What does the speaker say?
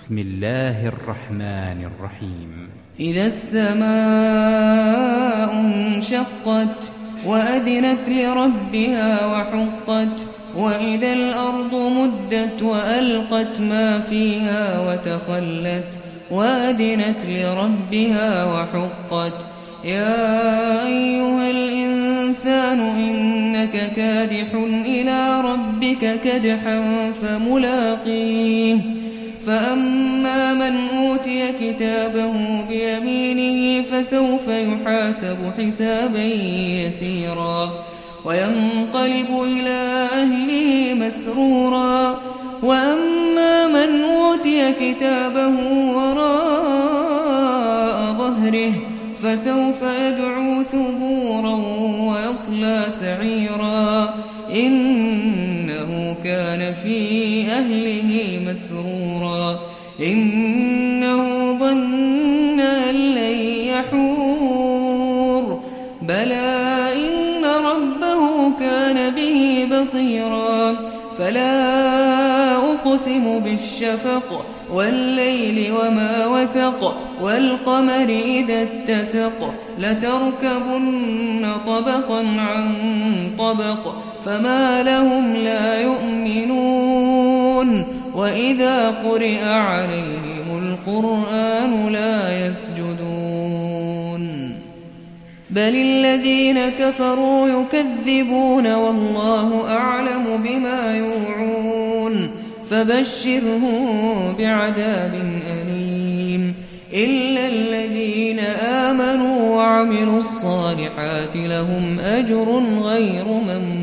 بسم الله الرحمن الرحيم إذا السماء انشقت وأذنت لربها وحقت وإذا الأرض مدت وألقت ما فيها وتخلت وأذنت لربها وحقت يا أيها الإنسان إنك كادح إلى ربك كدحا فملاقيه فأما من أوتي كتابه بيمينه فسوف يحاسب حسابا يسيرا وينقلب إلى أهله مسرورا وأما من أوتي كتابه وراء ظهره فسوف يدعو ثبورا ويصلى سعيرا إنه كان في أهله مسرورا إنه ظن أن لن يحور بلى إن ربه كان به بصيرا فلا أقسم بالشفق والليل وما وسق والقمر إذا اتسق لتركبن طبقا عن طبق فما لهم لا يؤمنون وإذا قرئ عليهم القرآن لا يسجدون بل الذين كفروا يكذبون والله أعلم بما يوعون فبشرهم بعذاب أليم إلا الذين آمنوا وعملوا الصالحات لهم أجر غير ممنون